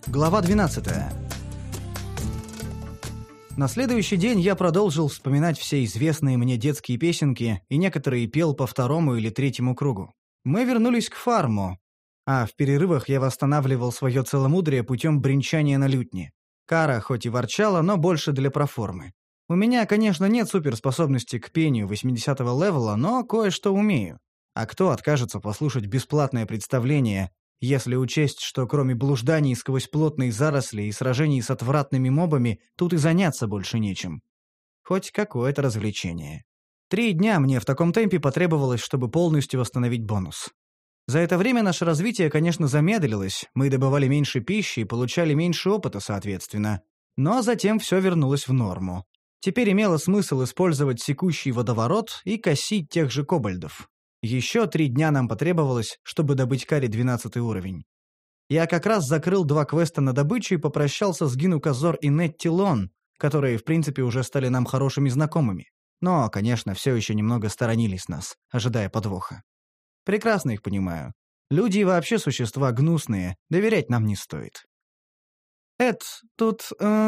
Глава 12. На следующий день я продолжил вспоминать все известные мне детские песенки, и некоторые пел по второму или третьему кругу. Мы вернулись к фарму, а в перерывах я восстанавливал свое целомудрие путем бренчания на лютне. Кара хоть и ворчала, но больше для проформы. У меня, конечно, нет суперспособности к пению 80-го левела, но кое-что умею. А кто откажется послушать бесплатное представление, если учесть, что кроме блужданий сквозь плотные заросли и сражений с отвратными мобами, тут и заняться больше нечем. Хоть какое-то развлечение. 3 дня мне в таком темпе потребовалось, чтобы полностью восстановить бонус. За это время наше развитие, конечно, замедлилось, мы добывали меньше пищи и получали меньше опыта, соответственно. Но затем все вернулось в норму. Теперь имело смысл использовать секущий водоворот и косить тех же кобальдов. Еще 3 дня нам потребовалось, чтобы добыть Каре 12 уровень. Я как раз закрыл 2 квеста на добычу и попрощался с Гину Казор и Нетти Лон, которые, в принципе, уже стали нам хорошими знакомыми. Но, конечно, все еще немного сторонились нас, ожидая подвоха. Прекрасно их понимаю. Люди вообще существа гнусные, доверять нам не стоит. Тут...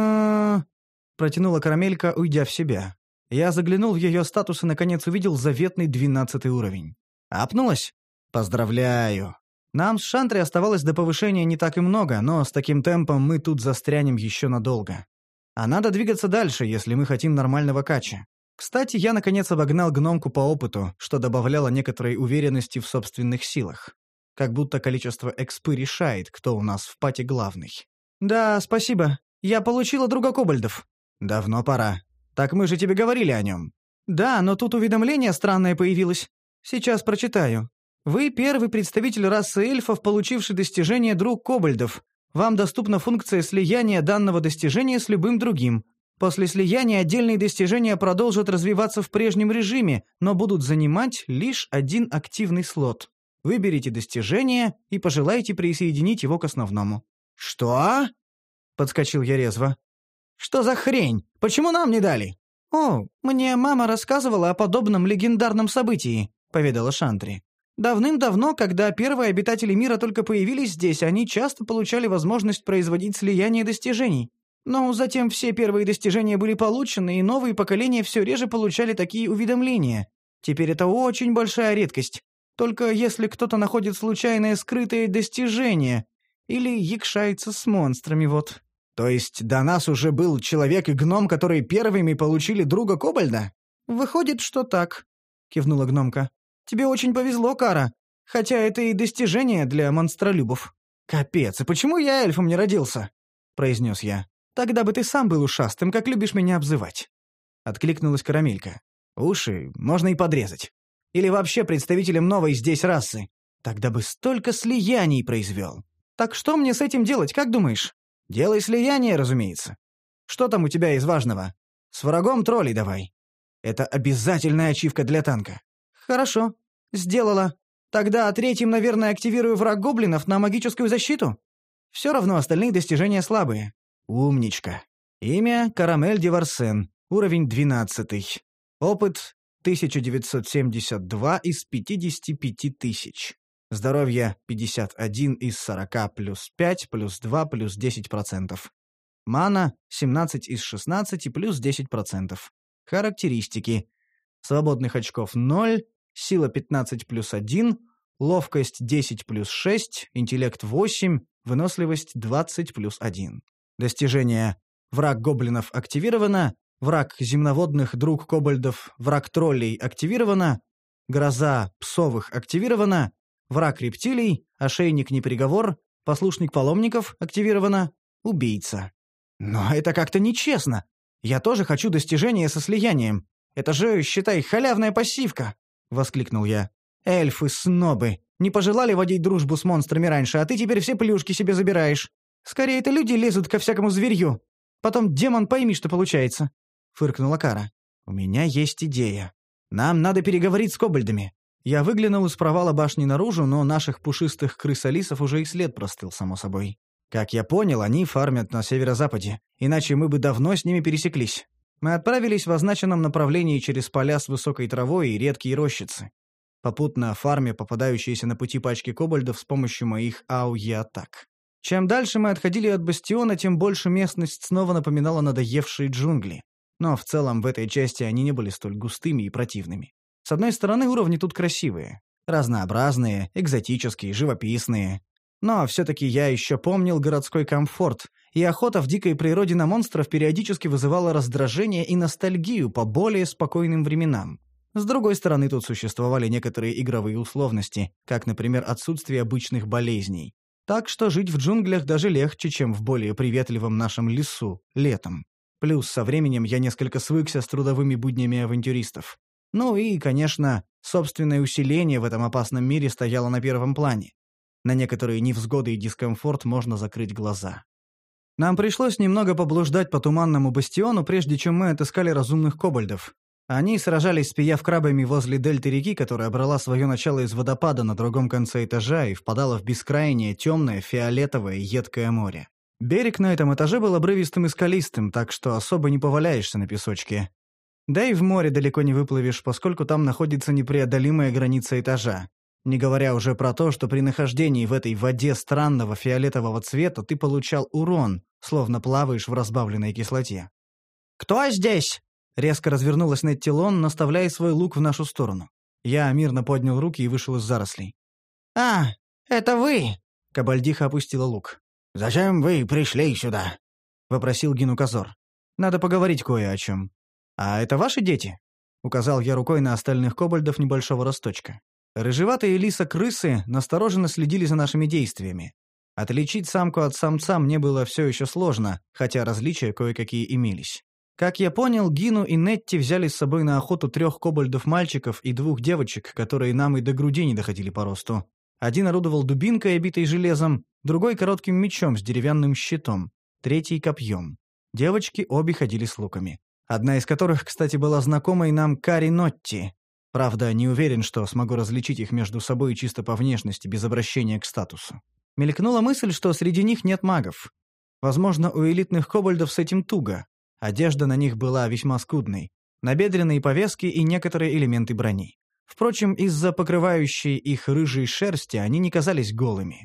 протянула Карамелька, уйдя в себя. Я заглянул в ее статус и, наконец, увидел заветный 12 уровень. Апнулась? Поздравляю. Нам с Шантри оставалось до повышения не так и много, но с таким темпом мы тут застрянем еще надолго. А надо двигаться дальше, если мы хотим нормального кача. Кстати, я, наконец, обогнал гномку по опыту, что добавляло некоторой уверенности в собственных силах. Как будто количество экспы решает, кто у нас в пати главный. «Да, спасибо. Я получила друга кобальдов». «Давно пора. Так мы же тебе говорили о нем». «Да, но тут уведомление странное появилось. Сейчас прочитаю. Вы первый представитель расы эльфов, получивший достижение «Друг кобальдов». Вам доступна функция слияния данного достижения с любым другим. После слияния отдельные достижения продолжат развиваться в прежнем режиме, но будут занимать лишь 1 активный слот. Выберите достижение и пожелайте присоединить его к основному». «Что?» — подскочил я резво. «Что за хрень? Почему нам не дали?» «О, мне мама рассказывала о подобном легендарном событии», — поведала Шантри. «Давным-давно, когда первые обитатели мира только появились здесь, они часто получали возможность производить слияние достижений. Но затем все первые достижения были получены, и новые поколения все реже получали такие уведомления. Теперь это очень большая редкость. Только если кто-то находит случайное скрытое достижение или якшается с монстрами, вот». «То есть до нас уже был человек и гном, которые первыми получили друга кобальда?» «Выходит, что так», — кивнула гномка. «Тебе очень повезло, Кара, хотя это и достижение для монстролюбов». «Капец, и почему я эльфом не родился?» — произнес я. «Тогда бы ты сам был ушастым, как любишь меня обзывать». Откликнулась Карамелька. «Уши можно и подрезать. Или вообще представителем новой здесь расы. Тогда бы столько слияний произвел. Так что мне с этим делать, как думаешь?» «Делай слияние, разумеется. Что там у тебя из важного? С врагом троллей давай. Это обязательная ачивка для танка». «Хорошо. Сделала. Тогда 3-м, наверное, активирую враг гоблинов на магическую защиту? Все равно остальные достижения слабые». «Умничка. Имя Карамель де Варсен. Уровень 12. Опыт 1972 из 55 тысяч. Здоровье 51 из 40 плюс 5 плюс 2 плюс 10%. Мана 17 из 16 плюс 10%. Характеристики. Свободных очков 0, сила 15 плюс 1, ловкость 10 плюс 6, интеллект 8, выносливость 20 плюс 1. Достижения. Враг гоблинов активировано, враг земноводных, друг кобальдов, враг троллей активировано, гроза псовых активирована, враг рептилий, ошейник неприговор, послушник паломников активировано, убийца. Но это как-то нечестно. Я тоже хочу достижения со слиянием. Это же, считай, халявная пассивка, воскликнул я. Эльфы-снобы. Не пожелали водить дружбу с монстрами раньше, а ты теперь все плюшки себе забираешь. Скорее это люди лезут ко всякому зверью. Потом демон пойми, что получается, фыркнула Кара. У меня есть идея. Нам надо переговорить с кобальдами. Я выглянул из провала башни наружу, но наших пушистых крыс-алисов уже и след простыл, само собой. Как я понял, они фармят на северо-западе, иначе мы бы давно с ними пересеклись. Мы отправились в означенном направлении через поля с высокой травой и редкие рощицы. Попутно фарме попадающиеся на пути пачки кобальдов с помощью моих АУЕ-атак. Чем дальше мы отходили от бастиона, тем больше местность снова напоминала надоевшие джунгли. Но в целом в этой части они не были столь густыми и противными. С одной стороны, уровни тут красивые. Разнообразные, экзотические, живописные. Но все-таки я еще помнил городской комфорт, и охота в дикой природе на монстров периодически вызывала раздражение и ностальгию по более спокойным временам. С другой стороны, тут существовали некоторые игровые условности, как, например, отсутствие обычных болезней. Так что жить в джунглях даже легче, чем в более приветливом нашем лесу, летом. Плюс со временем я несколько свыкся с трудовыми буднями авантюристов. Ну и, конечно, собственное усиление в этом опасном мире стояло на первом плане. На некоторые невзгоды и дискомфорт можно закрыть глаза. Нам пришлось немного поблуждать по туманному бастиону, прежде чем мы отыскали разумных кобальдов. Они сражались с пиявкрабами возле дельты реки, которая брала свое начало из водопада на другом конце этажа и впадала в бескрайнее, темное, фиолетовое, едкое море. Берег на этом этаже был обрывистым и скалистым, так что особо не поваляешься на песочке. Да и в море далеко не выплывешь, поскольку там находится непреодолимая граница этажа. Не говоря уже про то, что при нахождении в этой воде странного фиолетового цвета ты получал урон, словно плаваешь в разбавленной кислоте. «Кто здесь?» — резко развернулась Нетти Лон, наставляя свой лук в нашу сторону. Я мирно поднял руки и вышел из зарослей. «А, это вы!» — Кабальдиха опустила лук. «Зачем вы пришли сюда?» — вопросил Гинуказор. «Надо поговорить кое о чем». «А это ваши дети?» — указал я рукой на остальных кобальдов небольшого росточка. Рыжеватые лиса-крысы настороженно следили за нашими действиями. Отличить самку от самца мне было все еще сложно, хотя различия кое-какие имелись. Как я понял, Гину и Нетти взяли с собой на охоту 3 кобальдов-мальчиков и 2 девочек, которые нам и до груди не доходили по росту. Один орудовал дубинкой, обитой железом, другой — коротким мечом с деревянным щитом, третий — копьем. Девочки обе ходили с луками. Одна из которых, кстати, была знакомой нам Кари Нотти. Правда, не уверен, что смогу различить их между собой чисто по внешности, без обращения к статусу. Мелькнула мысль, что среди них нет магов. Возможно, у элитных кобальдов с этим туго. Одежда на них была весьма скудной. Набедренные повязки и некоторые элементы брони. Впрочем, из-за покрывающей их рыжей шерсти они не казались голыми.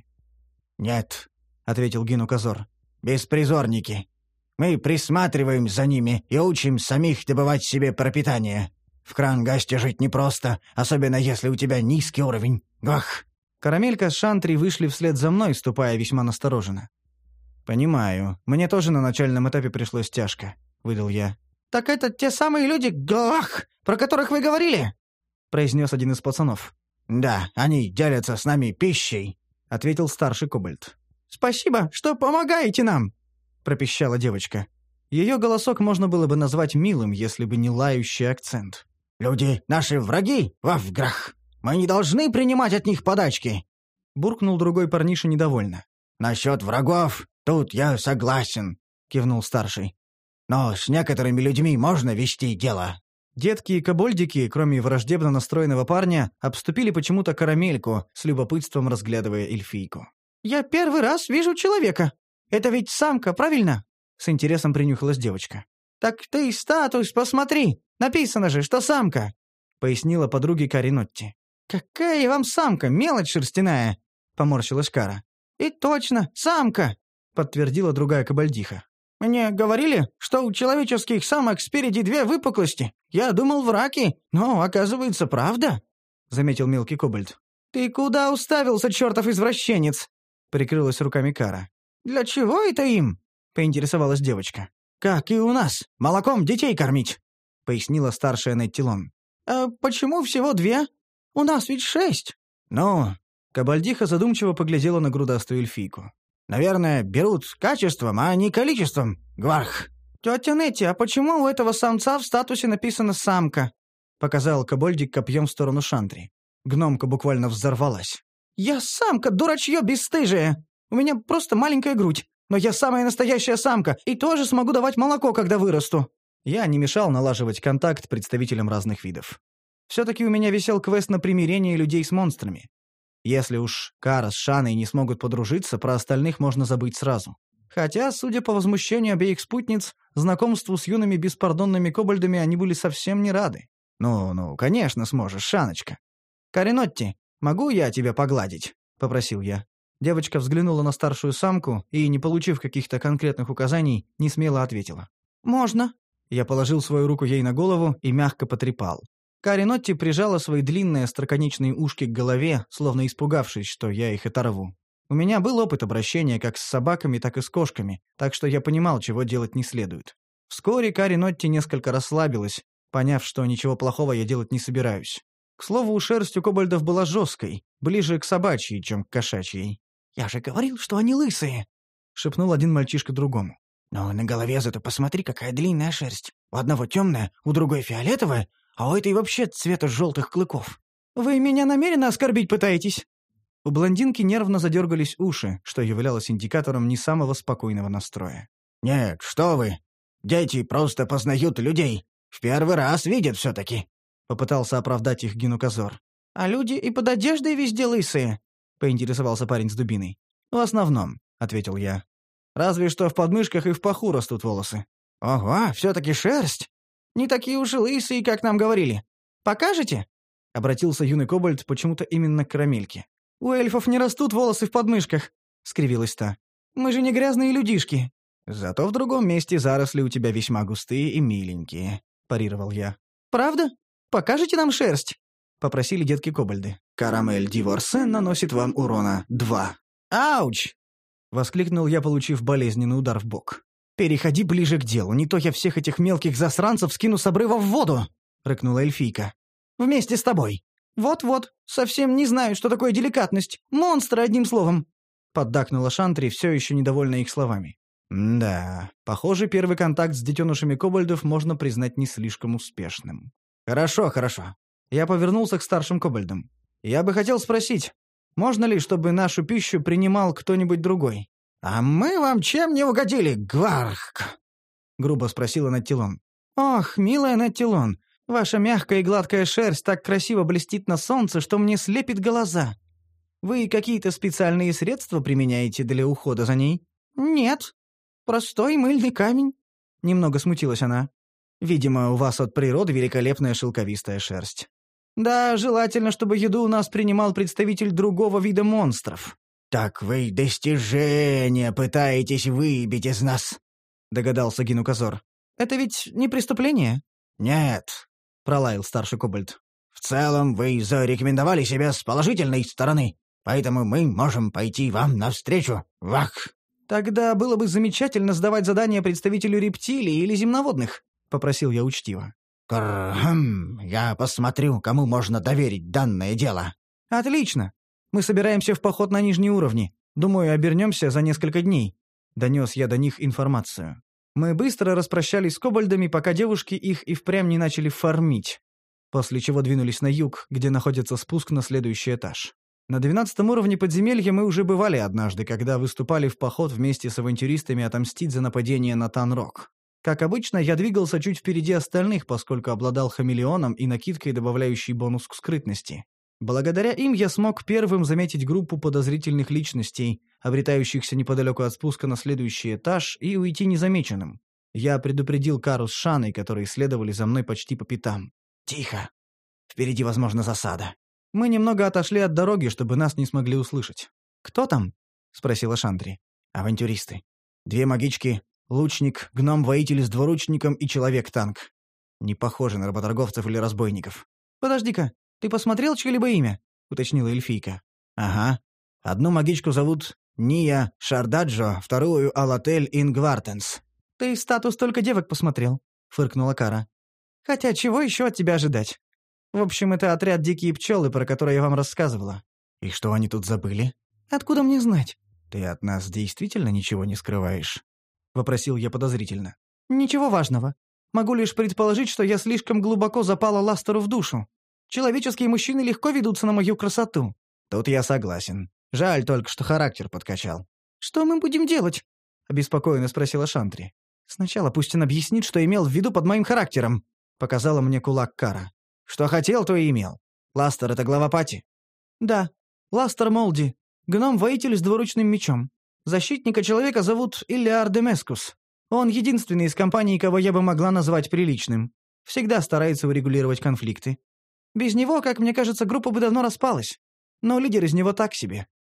«Нет», — ответил Гинуказор, — «беспризорники. Мы присматриваем за ними и учим самих добывать себе пропитание. В Крангасте жить непросто, особенно если у тебя низкий уровень. Гах!» Карамелька с Шантри вышли вслед за мной, ступая весьма настороженно. «Понимаю. Мне тоже на начальном этапе пришлось тяжко», — выдал я. «Так это те самые люди, гах, про которых вы говорили?» — произнес один из пацанов. «Да, они делятся с нами пищей», — ответил старший кобальд. «Спасибо, что помогаете нам», — пропищала девочка. Ее голосок можно было бы назвать милым, если бы не лающий акцент. «Люди — наши враги, вафграх! Мы не должны принимать от них подачки!» — буркнул другой парниша недовольно. «Насчет врагов тут я согласен», — кивнул старший. «Но с некоторыми людьми можно вести дело». Детки и кобольдики, кроме враждебно настроенного парня, обступили почему-то Карамельку, с любопытством разглядывая эльфийку. «Я первый раз вижу человека. Это ведь самка, правильно?» — с интересом принюхалась девочка. «Так ты статус посмотри! Написано же, что самка!» — пояснила подруге Кари Нотти. «Какая вам самка, мелочь шерстяная!» — поморщилась Кара. «И точно, самка!» — подтвердила другая кабальдиха. «Мне говорили, что у человеческих самок спереди 2 выпуклости. Я думал, враки, но, оказывается, правда», — заметил мелкий кобальд. «Ты куда уставился, чертов извращенец?» — прикрылась руками Кара. «Для чего это им?» — поинтересовалась девочка. «Как и у нас, молоком детей кормить», — пояснила старшая Нетти Лон. «А почему всего 2? У нас ведь 6». «Ну...» — кабальдиха задумчиво поглядела на грудастую эльфийку. «Наверное, берут качеством, а не количеством. Гварх!» «Тетя Нетти, а почему у этого самца в статусе написано «самка»?» — показал кобольдик копьем в сторону Шантри. Гномка буквально взорвалась. «Я самка, дурачье бесстыжие! У меня просто маленькая грудь. Но я самая настоящая самка и тоже смогу давать молоко, когда вырасту». Я не мешал налаживать контакт представителям разных видов. Все-таки у меня висел квест на примирение людей с монстрами. Если уж Кара с Шаной не смогут подружиться, про остальных можно забыть сразу. Хотя, судя по возмущению обеих спутниц, знакомству с юными беспардонными кобальдами они были совсем не рады. «Ну, конечно сможешь, Шаночка». «Каринотти, могу я тебя погладить?» — попросил я. Девочка взглянула на старшую самку и, не получив каких-то конкретных указаний, несмело ответила. «Можно». Я положил свою руку ей на голову и мягко потрепал. Кари Нотти прижала свои длинные остроконечные ушки к голове, словно испугавшись, что я их оторву. У меня был опыт обращения как с собаками, так и с кошками, так что я понимал, чего делать не следует. Вскоре Кари Нотти несколько расслабилась, поняв, что ничего плохого я делать не собираюсь. К слову, шерсть у кобальдов была жесткой, ближе к собачьей, чем к кошачьей. «Я же говорил, что они лысые!» — шепнул один мальчишка другому. «Но на голове зато посмотри, какая длинная шерсть. У одного темная, у другой фиолетовая, а у этой вообще цвета желтых клыков». «Вы меня намеренно оскорбить пытаетесь?» У блондинки нервно задергались уши, что являлось индикатором не самого спокойного настроя. «Нет, что вы! Дети просто познают людей. В первый раз видят все-таки!» Попытался оправдать их Гинуказор. «А люди и под одеждой везде лысые?» — поинтересовался парень с дубиной. «В основном», — ответил я. «Разве что в подмышках и в паху растут волосы». «Ого, все-таки шерсть! Не такие уж и лысые, как нам говорили. Покажете?» — обратился юный кобальд почему-то именно к Карамельке. «У эльфов не растут волосы в подмышках», — скривилась та. «Мы же не грязные людишки». «Зато в другом месте заросли у тебя весьма густые и миленькие», — парировал я. «Правда? Покажете нам шерсть?» — попросили детки-кобальды. «Карамель Диворсе наносит вам урона 2». «Ауч!» — воскликнул я, получив болезненный удар в бок. «Переходи ближе к делу, не то я всех этих мелких засранцев скину с обрыва в воду!» — рыкнула эльфийка. «Вместе с тобой!» «Вот-вот, совсем не знаю, что такое деликатность. Монстры, одним словом!» — поддакнула Шантри, все еще недовольна их словами. Да, похоже, первый контакт с детенышами кобальдов можно признать не слишком успешным. «Хорошо, хорошо». Я повернулся к старшим кобальдам. «Я бы хотел спросить, можно ли, чтобы нашу пищу принимал кто-нибудь другой?» «А мы вам чем не угодили, Гварх?» — грубо спросила Наттилон. «Ох, милая Наттилон, ваша мягкая и гладкая шерсть так красиво блестит на солнце, что мне слепит глаза. Вы какие-то специальные средства применяете для ухода за ней?» «Нет, простой мыльный камень», — немного смутилась она. «Видимо, у вас от природы великолепная шелковистая шерсть». «Да, желательно, чтобы еду у нас принимал представитель другого вида монстров». «Так вы достижения пытаетесь выбить из нас», — догадался Гинуказор. «Это ведь не преступление?» «Нет», — пролаял старший кобальд. «В целом вы зарекомендовали себя с положительной стороны, поэтому мы можем пойти вам навстречу, Вах». «Тогда было бы замечательно сдавать задание представителю рептилий или земноводных», — попросил я учтиво. Я посмотрю, кому можно доверить данное дело». «Отлично. Мы собираемся в поход на нижние уровни. Думаю, обернемся за несколько дней», — донес я до них информацию. Мы быстро распрощались с кобальдами, пока девушки их и впрямь не начали фармить, после чего двинулись на юг, где находится спуск на следующий этаж. На 12-м уровне подземелья мы уже бывали однажды, когда выступали в поход вместе с авантюристами отомстить за нападение на Танрок. Как обычно, я двигался чуть впереди остальных, поскольку обладал хамелеоном и накидкой, добавляющей бонус к скрытности. Благодаря им я смог первым заметить группу подозрительных личностей, обретающихся неподалеку от спуска на следующий этаж, и уйти незамеченным. Я предупредил Кару с Шаной, которые следовали за мной почти по пятам. «Тихо. Впереди, возможно, засада». Мы немного отошли от дороги, чтобы нас не смогли услышать. «Кто там?» — спросила Шантри. «Авантюристы. 2 магички, лучник, гном-воитель с двуручником и человек-танк. Не похожи на работорговцев или разбойников». «Подожди-ка, ты посмотрел чье-либо имя?» — уточнила эльфийка. «Ага. Одну магичку зовут Ния Шардаджо, вторую — Алатель Ингвартенс». «Ты статус только девок посмотрел», — фыркнула Кара. «Хотя чего еще от тебя ожидать? В общем, это отряд «Дикие пчелы», про который я вам рассказывала». «И что они тут забыли?» «Откуда мне знать?» «Ты от нас действительно ничего не скрываешь?» — вопросил я подозрительно. «Ничего важного. Могу лишь предположить, что я слишком глубоко запала Ластеру в душу. Человеческие мужчины легко ведутся на мою красоту». «Тут я согласен. Жаль только, что характер подкачал». «Что мы будем делать?» — обеспокоенно спросила Шантри. «Сначала пусть он объяснит, что имел в виду под моим характером», — показала мне кулак Кара. «Что хотел, то и имел. Ластер — это глава пати?» «Да. Ластер Молди. Гном-воитель с двуручным мечом. Защитника человека зовут Иллиар Демескус. Он единственный из компании, кого я бы могла назвать приличным. Всегда старается урегулировать конфликты. Без него, как мне кажется, группа бы давно распалась. Но лидер из него так себе.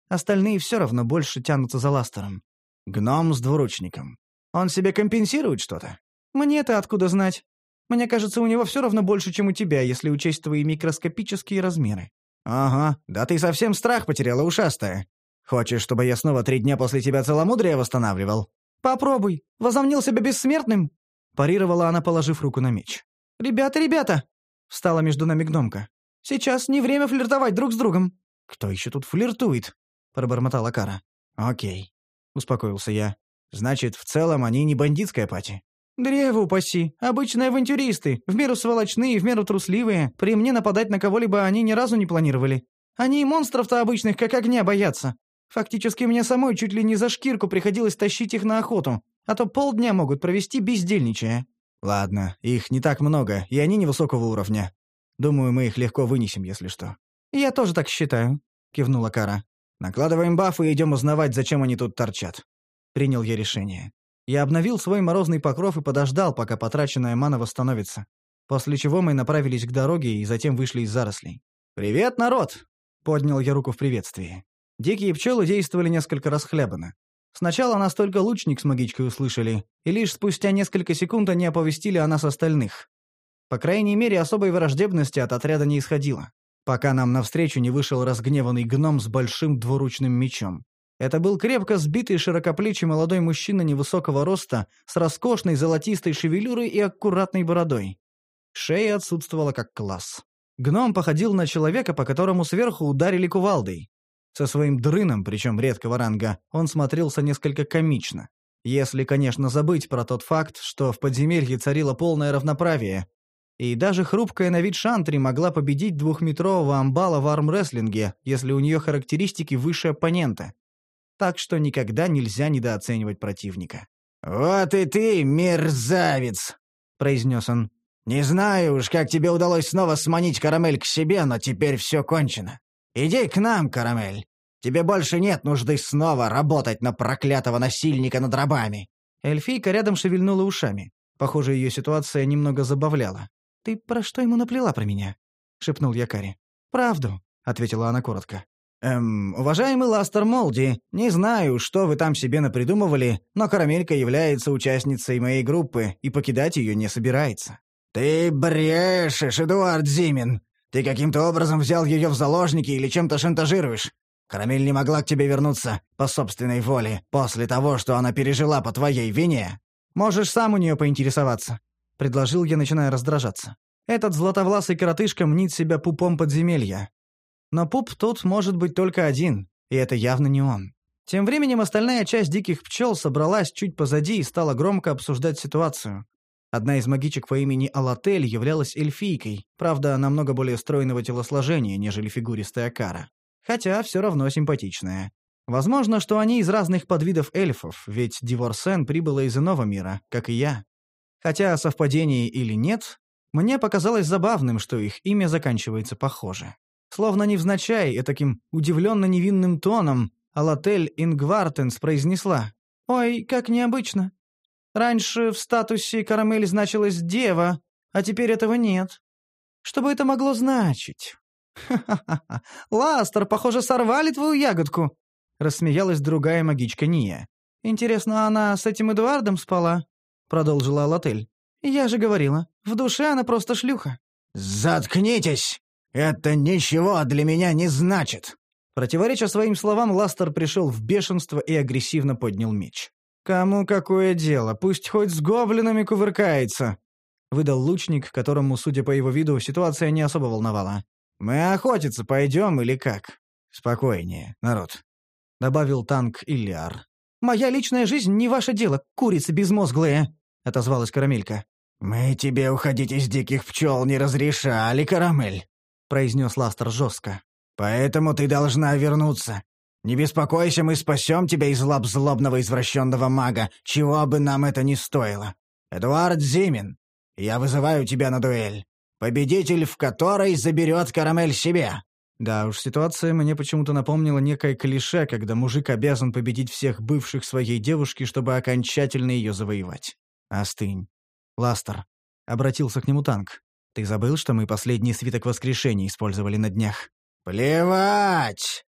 Остальные все равно больше тянутся за Ластером. Гном с двуручником. Он себе компенсирует что-то? Мне-то откуда знать? Мне кажется, у него все равно больше, чем у тебя, если учесть твои микроскопические размеры. Ага, да ты совсем страх потеряла, ушастая. Хочешь, чтобы я снова 3 дня после тебя целомудрие восстанавливал? Попробуй. Возомнил себя бессмертным? Парировала она, положив руку на меч. «Ребята!» — встала между нами гномка. «Сейчас не время флиртовать друг с другом». «Кто еще тут флиртует?» — пробормотала Кара. «Окей», — успокоился я. «Значит, в целом они не бандитская пати». «Древо упаси! Обычные авантюристы, в меру сволочные, в меру трусливые. При мне нападать на кого-либо они ни разу не планировали. Они и монстров-то обычных как огня боятся. Фактически мне самой чуть ли не за шкирку приходилось тащить их на охоту, а то полдня могут провести бездельничая». «Ладно, их не так много, и они невысокого уровня. Думаю, мы их легко вынесем, если что». «Я тоже так считаю», — кивнула Кара. «Накладываем бафы и идем узнавать, зачем они тут торчат». Принял я решение. Я обновил свой морозный покров и подождал, пока потраченная мана восстановится. После чего мы направились к дороге и затем вышли из зарослей. «Привет, народ!» — поднял я руку в приветствии. Дикие пчелы действовали несколько расхлябанно. Сначала нас только лучник с магичкой услышали, и лишь спустя несколько секунд они оповестили о нас остальных. По крайней мере, особой враждебности от отряда не исходило, пока нам навстречу не вышел разгневанный гном с большим двуручным мечом. Это был крепко сбитый широкоплечий молодой мужчина невысокого роста, с роскошной золотистой шевелюрой и аккуратной бородой. Шея отсутствовала как класс. Гном походил на человека, по которому сверху ударили кувалдой. Со своим дрыном, причем редкого ранга, он смотрелся несколько комично. Если, конечно, забыть про тот факт, что в подземелье царило полное равноправие. И даже хрупкая на вид Шантри могла победить 2-метрового амбала в армрестлинге, если у нее характеристики выше оппонента. Так что никогда нельзя недооценивать противника. «Вот и ты, мерзавец!» — произнес он. «Не знаю уж, как тебе удалось снова сманить Карамель к себе, но теперь все кончено. Иди к нам, Карамель. Тебе больше нет нужды снова работать на проклятого насильника над рабами». Эльфийка рядом шевельнула ушами. Похоже, ее ситуация немного забавляла. «Ты про что ему наплела про меня?» — шепнул я Каре. «Правду», — ответила она коротко. «Уважаемый Ластер Молди, не знаю, что вы там себе напридумывали, но Карамелька является участницей моей группы и покидать ее не собирается». «Ты брешешь, Эдуард Зимин! Ты каким-то образом взял ее в заложники или чем-то шантажируешь? Карамель не могла к тебе вернуться по собственной воле после того, что она пережила по твоей вине». «Можешь сам у нее поинтересоваться», — предложил я, начиная раздражаться. «Этот златовласый коротышка мнит себя пупом подземелья. Но пуп тут может быть только один, и это явно не он». Тем временем остальная часть диких пчел собралась чуть позади и стала громко обсуждать ситуацию. Одна из магичек по имени Алатель являлась эльфийкой, правда, намного более стройного телосложения, нежели фигуристая Кара. Хотя все равно симпатичная. Возможно, что они из разных подвидов эльфов, ведь Диворсен прибыла из иного мира, как и я. Хотя совпадение или нет, мне показалось забавным, что их имя заканчивается похоже. Словно невзначай и таким удивленно невинным тоном Алатель Ингвартенс произнесла: «Ой, как необычно. Раньше в статусе Карамель значилась дева, а теперь этого нет. Что бы это могло значить?» «Ха-ха-ха! Ластер, похоже, сорвали твою ягодку!» — рассмеялась другая магичка Ния. «Интересно, она с этим Эдуардом спала?» — продолжила Алатель. «Я же говорила, в душе она просто шлюха». «Заткнитесь! Это ничего для меня не значит!» Противореча своим словам, Ластер пришел в бешенство и агрессивно поднял меч. «Кому какое дело? Пусть хоть с гоблинами кувыркается!» — выдал лучник, которому, судя по его виду, ситуация не особо волновала. «Мы охотиться пойдем или как?» «Спокойнее, народ», — добавил танк Иллиар. «Моя личная жизнь не ваше дело, курицы безмозглые», — отозвалась Карамелька. «Мы тебе уходить из диких пчел не разрешали, Карамель», — произнес Ластер жестко. «Поэтому ты должна вернуться. Не беспокойся, мы спасем тебя из лап злобного извращенного мага, чего бы нам это ни стоило. Эдуард Зимин, я вызываю тебя на дуэль. Победитель, в которой заберет Карамель себе». Да уж, ситуация мне почему-то напомнила некое клише, когда мужик обязан победить всех бывших своей девушки, чтобы окончательно ее завоевать. «Остынь. Ластер», — обратился к нему танк. «Ты забыл, что мы последний свиток воскрешения использовали на днях?» «Плевать!» —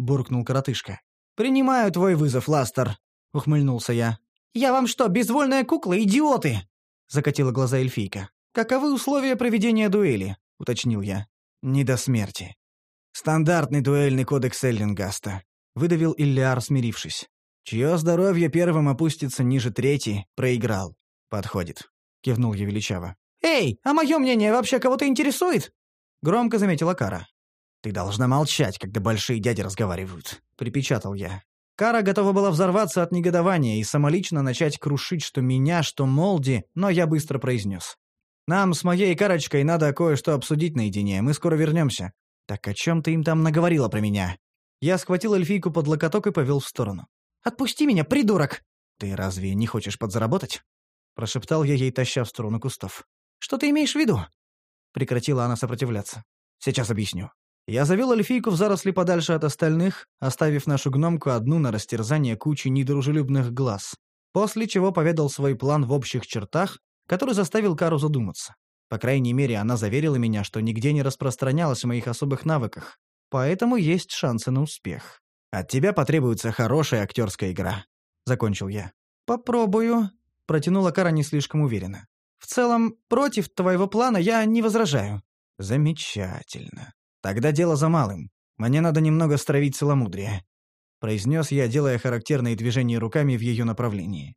буркнул коротышка. «Принимаю твой вызов, Ластер», — ухмыльнулся я. «Я вам что, безвольная кукла, идиоты?» — закатила глаза эльфийка. «Каковы условия проведения дуэли?» — уточнил я. «Не до смерти». «Стандартный дуэльный кодекс Эллингаста», — выдавил Иллиар, смирившись. «Чье здоровье первым опустится ниже трети, проиграл». «Подходит», — кивнул я величаво. «Эй, а мое мнение вообще кого-то интересует?» — громко заметила Кара. «Ты должна молчать, когда большие дяди разговаривают», — припечатал я. Кара готова была взорваться от негодования и самолично начать крушить что меня, что Молди, но я быстро произнес. «Нам с моей Карочкой надо кое-что обсудить наедине, мы скоро вернемся». «Так о чем ты им там наговорила про меня?» Я схватил эльфийку под локоток и повел в сторону. «Отпусти меня, придурок!» «Ты разве не хочешь подзаработать?» Прошептал я ей, таща в сторону кустов. «Что ты имеешь в виду?» Прекратила она сопротивляться. «Сейчас объясню». Я завел эльфийку в заросли подальше от остальных, оставив нашу гномку одну на растерзание кучи недружелюбных глаз, после чего поведал свой план в общих чертах, который заставил Кару задуматься. По крайней мере, она заверила меня, что нигде не распространялась о моих особых навыках, поэтому есть шансы на успех. «От тебя потребуется хорошая актерская игра», — закончил я. «Попробую», — протянула Кара не слишком уверенно. «В целом, против твоего плана я не возражаю». «Замечательно. Тогда дело за малым. Мне надо немного стравить целомудрие», — произнес я, делая характерные движения руками в ее направлении.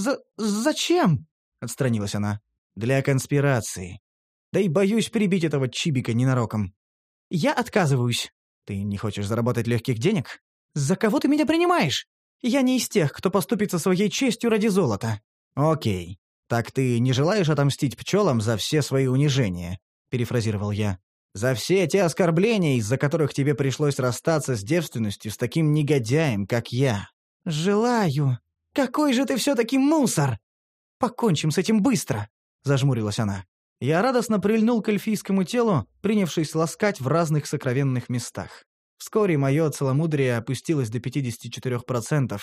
«Зачем?» — отстранилась она. «Для конспирации. Да и боюсь прибить этого чибика ненароком». «Я отказываюсь». «Ты не хочешь заработать легких денег?» «За кого ты меня принимаешь? Я не из тех, кто поступит своей честью ради золота». «Окей. Так ты не желаешь отомстить пчелам за все свои унижения?» — перефразировал я. «За все те оскорбления, из-за которых тебе пришлось расстаться с девственностью с таким негодяем, как я». «Желаю. Какой же ты все-таки мусор! Покончим с этим быстро!» — зажмурилась она. Я радостно прильнул к эльфийскому телу, принявшись ласкать в разных сокровенных местах. Вскоре мое целомудрие опустилось до 54%,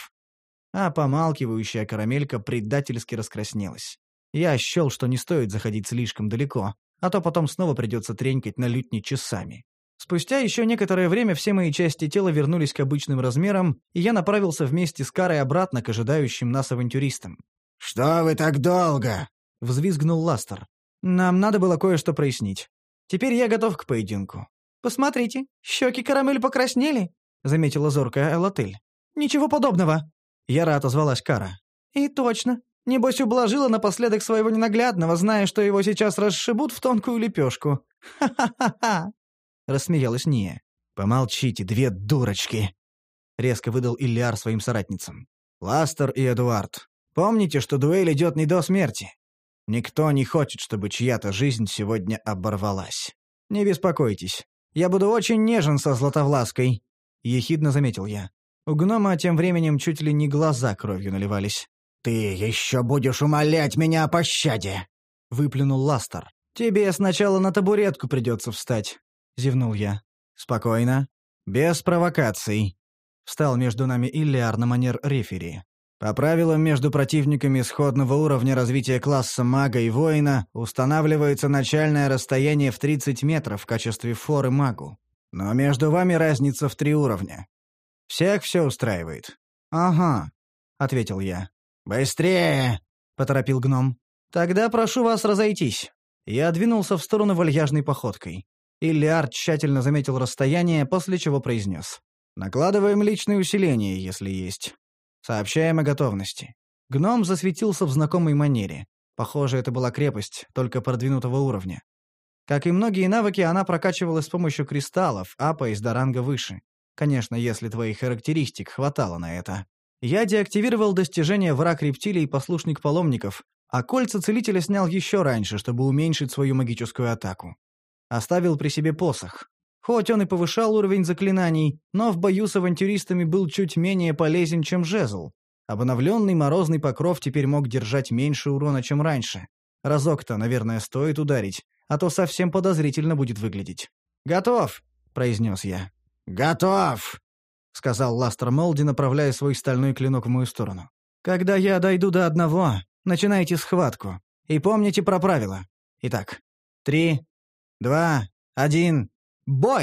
а помалкивающая карамелька предательски раскраснелась. Я счел, что не стоит заходить слишком далеко, а то потом снова придется тренькать на лютне часами. Спустя еще некоторое время все мои части тела вернулись к обычным размерам, и я направился вместе с Карой обратно к ожидающим нас авантюристам. «Что вы так долго?» — взвизгнул Ластер. «Нам надо было кое-что прояснить. Теперь я готов к поединку». «Посмотрите, щеки Карамель покраснели», — заметила зоркая Элотель. «Ничего подобного», — яро отозвалась Кара. «И точно. Небось, ублажила напоследок своего ненаглядного, зная, что его сейчас расшибут в тонкую лепешку. Ха-ха-ха-ха!» — рассмеялась Ния. «Помолчите, две дурочки!» — резко выдал Иллиар своим соратницам. «Ластер и Эдуард, помните, что дуэль идет не до смерти. Никто не хочет, чтобы чья-то жизнь сегодня оборвалась. Не беспокойтесь, я буду очень нежен со Златовлаской», — ехидно заметил я. У гнома тем временем чуть ли не глаза кровью наливались. «Ты еще будешь умолять меня о пощаде!» — выплюнул Ластер. «Тебе сначала на табуретку придется встать», — зевнул я. «Спокойно. Без провокаций», — встал между нами Иллиар на манер рефери. «По правилам между противниками сходного уровня развития класса мага и воина устанавливается начальное расстояние в 30 метров в качестве форы магу. Но между вами разница в 3 уровня. Всех все устраивает?» «Ага», — ответил я. «Быстрее!» — поторопил гном. «Тогда прошу вас разойтись». Я двинулся в сторону вальяжной походкой. Иллиар тщательно заметил расстояние, после чего произнес. «Накладываем личное усиление, если есть. Сообщаем о готовности». Гном засветился в знакомой манере. Похоже, это была крепость, только продвинутого уровня. Как и многие навыки, она прокачивалась с помощью кристаллов, апаясь до ранга выше. Конечно, если твоих характеристик хватало на это. Я деактивировал достижение «Враг рептилий» и «Послушник паломников», а кольца целителя снял еще раньше, чтобы уменьшить свою магическую атаку. Оставил при себе посох. Хоть он и повышал уровень заклинаний, но в бою с авантюристами был чуть менее полезен, чем жезл. Обновленный морозный покров теперь мог держать меньше урона, чем раньше. Разок-то, наверное, стоит ударить, а то совсем подозрительно будет выглядеть. «Готов!» — произнес я. «Готов!» — сказал Ластер Молди, направляя свой стальной клинок в мою сторону. «Когда я дойду до одного, начинайте схватку. И помните про правила. Итак, 3, 2, 1, бой!»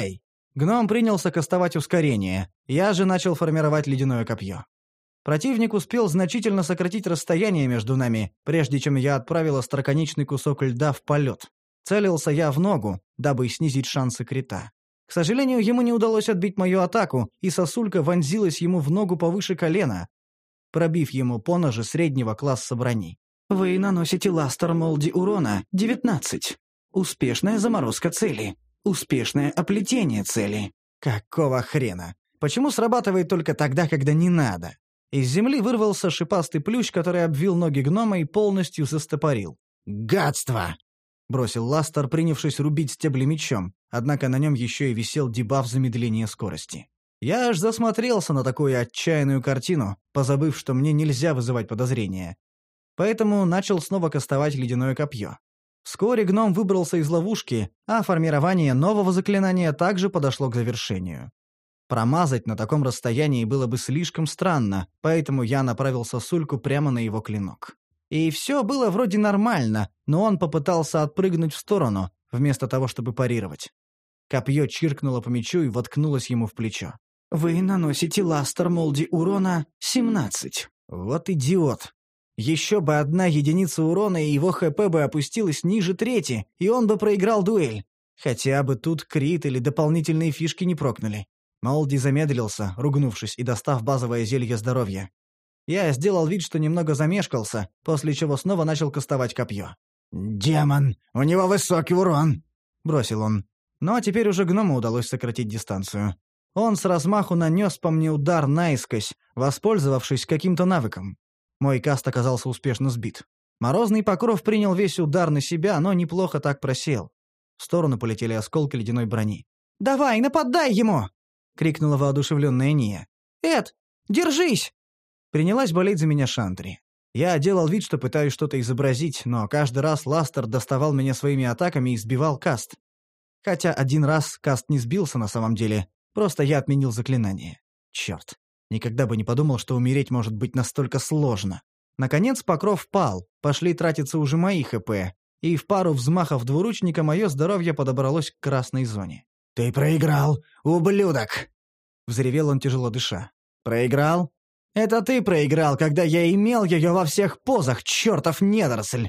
Гном принялся кастовать ускорение, я же начал формировать ледяное копье. Противник успел значительно сократить расстояние между нами, прежде чем я отправил остроконечный кусок льда в полет. Целился я в ногу, дабы снизить шансы крита. К сожалению, ему не удалось отбить мою атаку, и сосулька вонзилась ему в ногу повыше колена, пробив ему поножи среднего класса брони. Вы наносите ластер молди урона 19. Успешная заморозка цели. Успешное оплетение цели. Какого хрена? Почему срабатывает только тогда, когда не надо? Из земли вырвался шипастый плющ, который обвил ноги гнома и полностью застопорил. «Гадство!» — бросил Ластер, принявшись рубить стебли мечом, однако на нем еще и висел дебаф замедления скорости. Я аж засмотрелся на такую отчаянную картину, позабыв, что мне нельзя вызывать подозрения. Поэтому начал снова кастовать ледяное копье. Вскоре гном выбрался из ловушки, а формирование нового заклинания также подошло к завершению. Промазать на таком расстоянии было бы слишком странно, поэтому я направил сосульку прямо на его клинок. И все было вроде нормально, но он попытался отпрыгнуть в сторону, вместо того, чтобы парировать. Копье чиркнуло по мечу и воткнулось ему в плечо. «Вы наносите ластер молди урона 17». Вот идиот. Еще бы одна единица урона, и его ХП бы опустилась ниже трети, и он бы проиграл дуэль. Хотя бы тут крит или дополнительные фишки не прокнули. Молди замедлился, ругнувшись и достав базовое зелье здоровья. Я сделал вид, что немного замешкался, после чего снова начал кастовать копье. «Демон! У него высокий урон!» — бросил он. Но теперь уже гному удалось сократить дистанцию. Он с размаху нанес по мне удар наискось, воспользовавшись каким-то навыком. Мой каст оказался успешно сбит. Морозный покров принял весь удар на себя, но неплохо так просел. В сторону полетели осколки ледяной брони. «Давай, нападай ему!» — крикнула воодушевленная Ния. «Эд, держись!» Принялась болеть за меня Шантри. Я делал вид, что пытаюсь что-то изобразить, но каждый раз Ластер доставал меня своими атаками и сбивал каст. Хотя один раз каст не сбился на самом деле, просто я отменил заклинание. Черт, никогда бы не подумал, что умереть может быть настолько сложно. Наконец покров пал, пошли тратиться уже мои ХП, и в пару взмахов двуручника мое здоровье подобралось к красной зоне. «Ты проиграл, ублюдок!» — взревел он, тяжело дыша. «Проиграл? Это ты проиграл, когда я имел ее во всех позах, чертов недоросль!»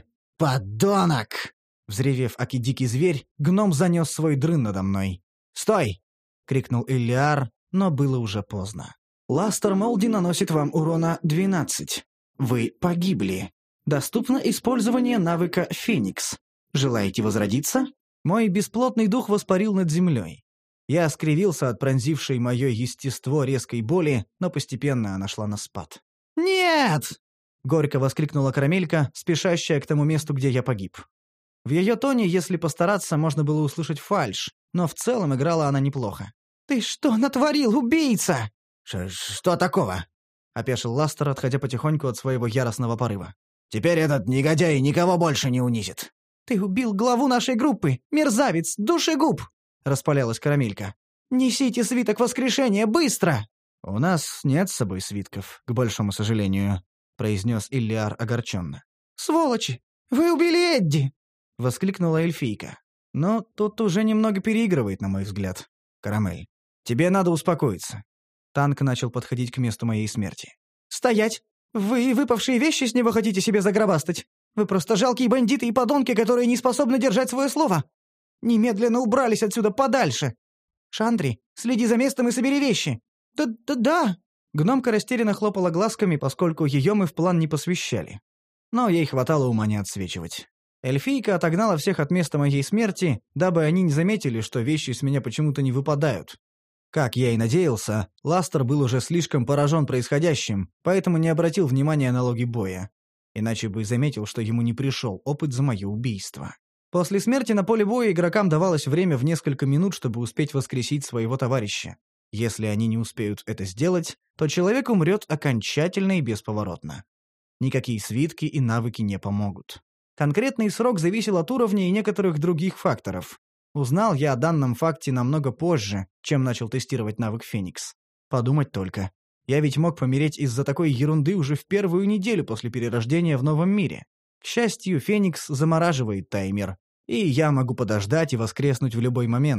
«Подонок!» Взревев аки дикий зверь, гном занес свой дрын надо мной. «Стой!» — крикнул Иллиар, но было уже поздно. «Ластер молди наносит вам урона 12. Вы погибли. Доступно использование навыка «Феникс». Желаете возродиться?» Мой бесплотный дух воспарил над землей. Я скривился от пронзившей мое естество резкой боли, но постепенно она шла на спад. «Нет!» — горько воскликнула Карамелька, спешащая к тому месту, где я погиб. В ее тоне, если постараться, можно было услышать фальшь, но в целом играла она неплохо. «Ты что натворил, убийца?» «Что такого?» — опешил Ластер, отходя потихоньку от своего яростного порыва. «Теперь этот негодяй никого больше не унизит». «Ты убил главу нашей группы! Мерзавец! Душегуб!» — распалялась Карамелька. «Несите свиток воскрешения, быстро!» «У нас нет с собой свитков, к большому сожалению», — произнес Иллиар огорченно. «Сволочи! Вы убили Эдди!» — воскликнула эльфийка. «Но тут уже немного переигрывает, на мой взгляд. Карамель, тебе надо успокоиться». Танк начал подходить к месту моей смерти. «Стоять! Вы выпавшие вещи с него хотите себе загробастать? Вы просто жалкие бандиты и подонки, которые не способны держать свое слово! Немедленно убрались отсюда подальше! Шантри, следи за местом и собери вещи!» «Да!» Гномка растерянно хлопала глазками, поскольку ее мы в план не посвящали. Но ей хватало ума не отсвечивать. Эльфийка отогнала всех от места моей смерти, дабы они не заметили, что вещи с меня почему-то не выпадают. Как я и надеялся, Ластер был уже слишком поражен происходящим, поэтому не обратил внимания на логи боя. Иначе бы заметил, что ему не пришел опыт за мое убийство. После смерти на поле боя игрокам давалось время в несколько минут, чтобы успеть воскресить своего товарища. Если они не успеют это сделать, то человек умрет окончательно и бесповоротно. Никакие свитки и навыки не помогут. Конкретный срок зависел от уровня и некоторых других факторов. Узнал я о данном факте намного позже, чем начал тестировать навык «Феникс». Подумать только. Я ведь мог помереть из-за такой ерунды уже в первую неделю после перерождения в новом мире. К счастью, «Феникс» замораживает таймер, и я могу подождать и воскреснуть в любой момент,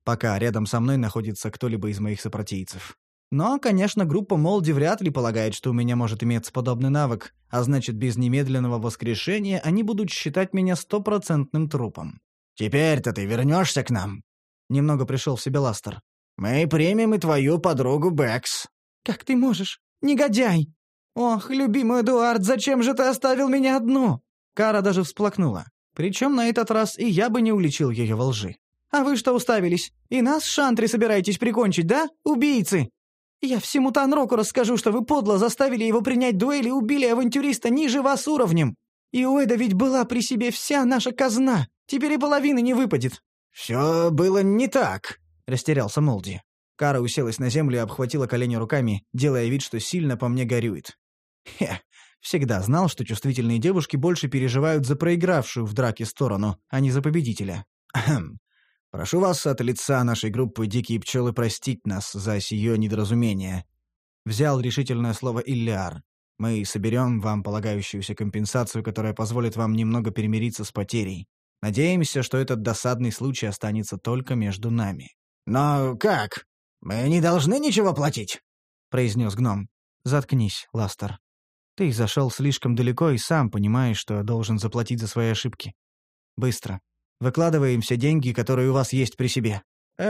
пока рядом со мной находится кто-либо из моих сопротивцев. Но, конечно, группа Молди вряд ли полагает, что у меня может иметься подобный навык, а значит, без немедленного воскрешения они будут считать меня 100% трупом. «Теперь-то ты вернешься к нам?» Немного пришел в себя Ластер. «Мы примем и твою подругу Бэкс». «Как ты можешь? Негодяй! Ох, любимый Эдуард, зачем же ты оставил меня одну?» Кара даже всплакнула. Причем на этот раз и я бы не уличил ее во лжи. «А вы что уставились? И нас с Шантри собираетесь прикончить, да? Убийцы!» «Я всему Танроку расскажу, что вы подло заставили его принять дуэль и убили авантюриста ниже вас уровнем. И у Эда ведь была при себе вся наша казна. Теперь и половины не выпадет». «Все было не так», — растерялся Молди. Кара уселась на землю и обхватила колени руками, делая вид, что сильно по мне горюет. Всегда знал, что чувствительные девушки больше переживают за проигравшую в драке сторону, а не за победителя. Прошу вас от лица нашей группы «Дикие пчелы» простить нас за сие недоразумение. Взял решительное слово Иллиар. Мы соберем вам полагающуюся компенсацию, которая позволит вам немного перемириться с потерей. Надеемся, что этот досадный случай останется только между нами». «Но как? Мы не должны ничего платить?» — произнес гном. «Заткнись, Ластер. Ты зашел слишком далеко и сам понимаешь, что должен заплатить за свои ошибки. Быстро. Выкладываем все деньги, которые у вас есть при себе».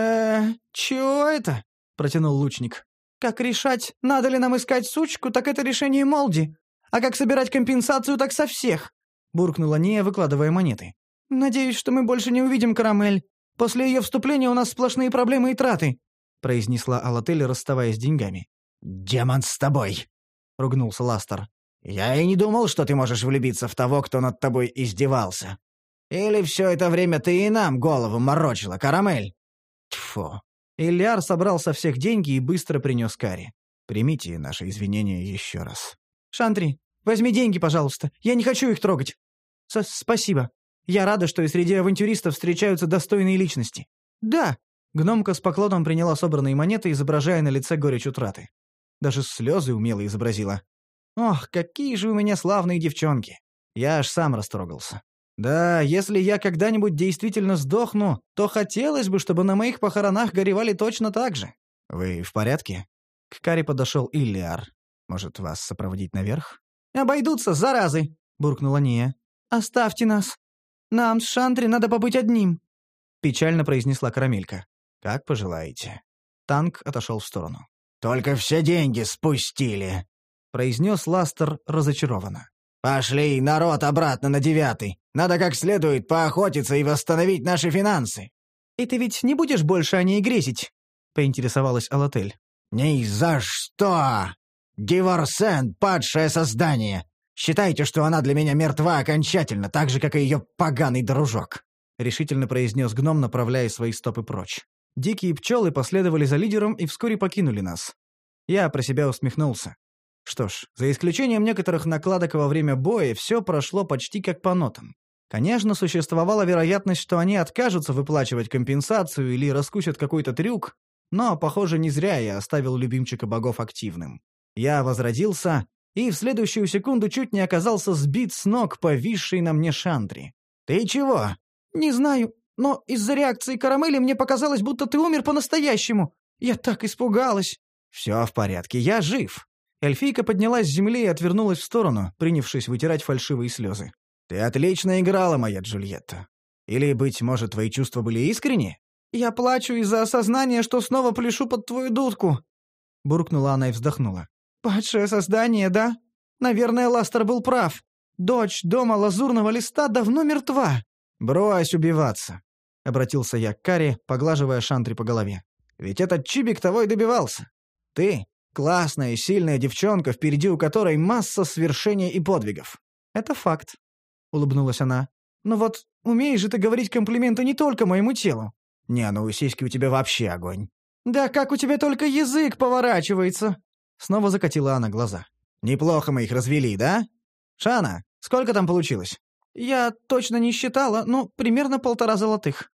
Чего это?» — протянул лучник. «Как решать, надо ли нам искать сучку, так это решение Молди. А как собирать компенсацию, так со всех», — буркнула Ния, выкладывая монеты. «Надеюсь, что мы больше не увидим Карамель. После ее вступления у нас сплошные проблемы и траты», — произнесла Алатель, расставаясь с деньгами. «Демон с тобой!» — ругнулся Ластер. «Я и не думал, что ты можешь влюбиться в того, кто над тобой издевался. Или все это время ты и нам голову морочила, Карамель?» Тьфу. Ильяр собрал со всех деньги и быстро принес Каре. «Примите наши извинения еще раз». «Шантри, возьми деньги, пожалуйста. Я не хочу их трогать». «Спасибо. Я рада, что и среди авантюристов встречаются достойные личности». «Да». Гномка с поклоном приняла собранные монеты, изображая на лице горечь утраты. Даже слезы умело изобразила. «Ох, какие же у меня славные девчонки!» Я аж сам растрогался. Да, если я когда-нибудь действительно сдохну, то хотелось бы, чтобы на моих похоронах горевали точно так же. «Вы в порядке?» К Каре подошел Иллиар. «Может, вас сопроводить наверх?» «Обойдутся, заразы!» — буркнула Ния. «Оставьте нас. Нам с Шантри надо побыть одним», — печально произнесла Карамелька. «Как пожелаете». Танк отошел в сторону. «Только все деньги спустили», — произнес Ластер разочарованно. «Пошли, народ, обратно на 9-й. Надо как следует поохотиться и восстановить наши финансы». «И ты ведь не будешь больше о ней грезить?» — поинтересовалась Алатель. «Ни за что! Гиворсен — падшее создание. Считайте, что она для меня мертва окончательно, так же, как и ее поганый дружок», — решительно произнес гном, направляя свои стопы прочь. Дикие пчелы последовали за лидером и вскоре покинули нас. Я про себя усмехнулся. Что ж, за исключением некоторых накладок во время боя, все прошло почти как по нотам. Конечно, существовала вероятность, что они откажутся выплачивать компенсацию или раскусят какой-то трюк, но, похоже, не зря я оставил любимчика богов активным. Я возродился и в следующую секунду чуть не оказался сбит с ног повисшей на мне Шантри. «Ты чего?» «Не знаю, но из-за реакции Карамели мне показалось, будто ты умер по-настоящему. Я так испугалась». «Все в порядке, я жив». Эльфийка поднялась с земли и отвернулась в сторону, принявшись вытирать фальшивые слезы. «Ты отлично играла, моя Джульетта. Или, быть может, твои чувства были искренни?» «Я плачу из-за осознания, что снова пляшу под твою дудку», — буркнула она и вздохнула. «Падшее создание, да? Наверное, Ластер был прав. Дочь дома Лазурного Листа давно мертва». «Брось убиваться», — обратился я к Каре, поглаживая Шантри по голове. «Ведь этот чибик того и добивался. Ты — классная и сильная девчонка, впереди у которой масса свершений и подвигов». «Это факт», — улыбнулась она. «Но вот умеешь же ты говорить комплименты не только моему телу». «Не, ну сиськи у тебя вообще огонь». «Да как у тебя только язык поворачивается!» Снова закатила она глаза. «Неплохо мы их развели, да? Шана, сколько там получилось?» «Я точно не считала, но примерно 1,5 золотых».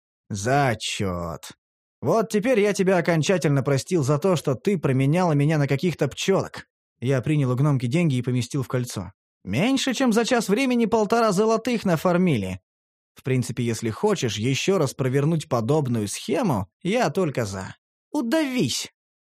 «Зачет. Вот теперь я тебя окончательно простил за то, что ты променяла меня на каких-то пчелок». Я принял у гномки деньги и поместил в кольцо. «Меньше, чем за час времени 1,5 золотых нафармили. В принципе, если хочешь еще раз провернуть подобную схему, я только за. Удавись!»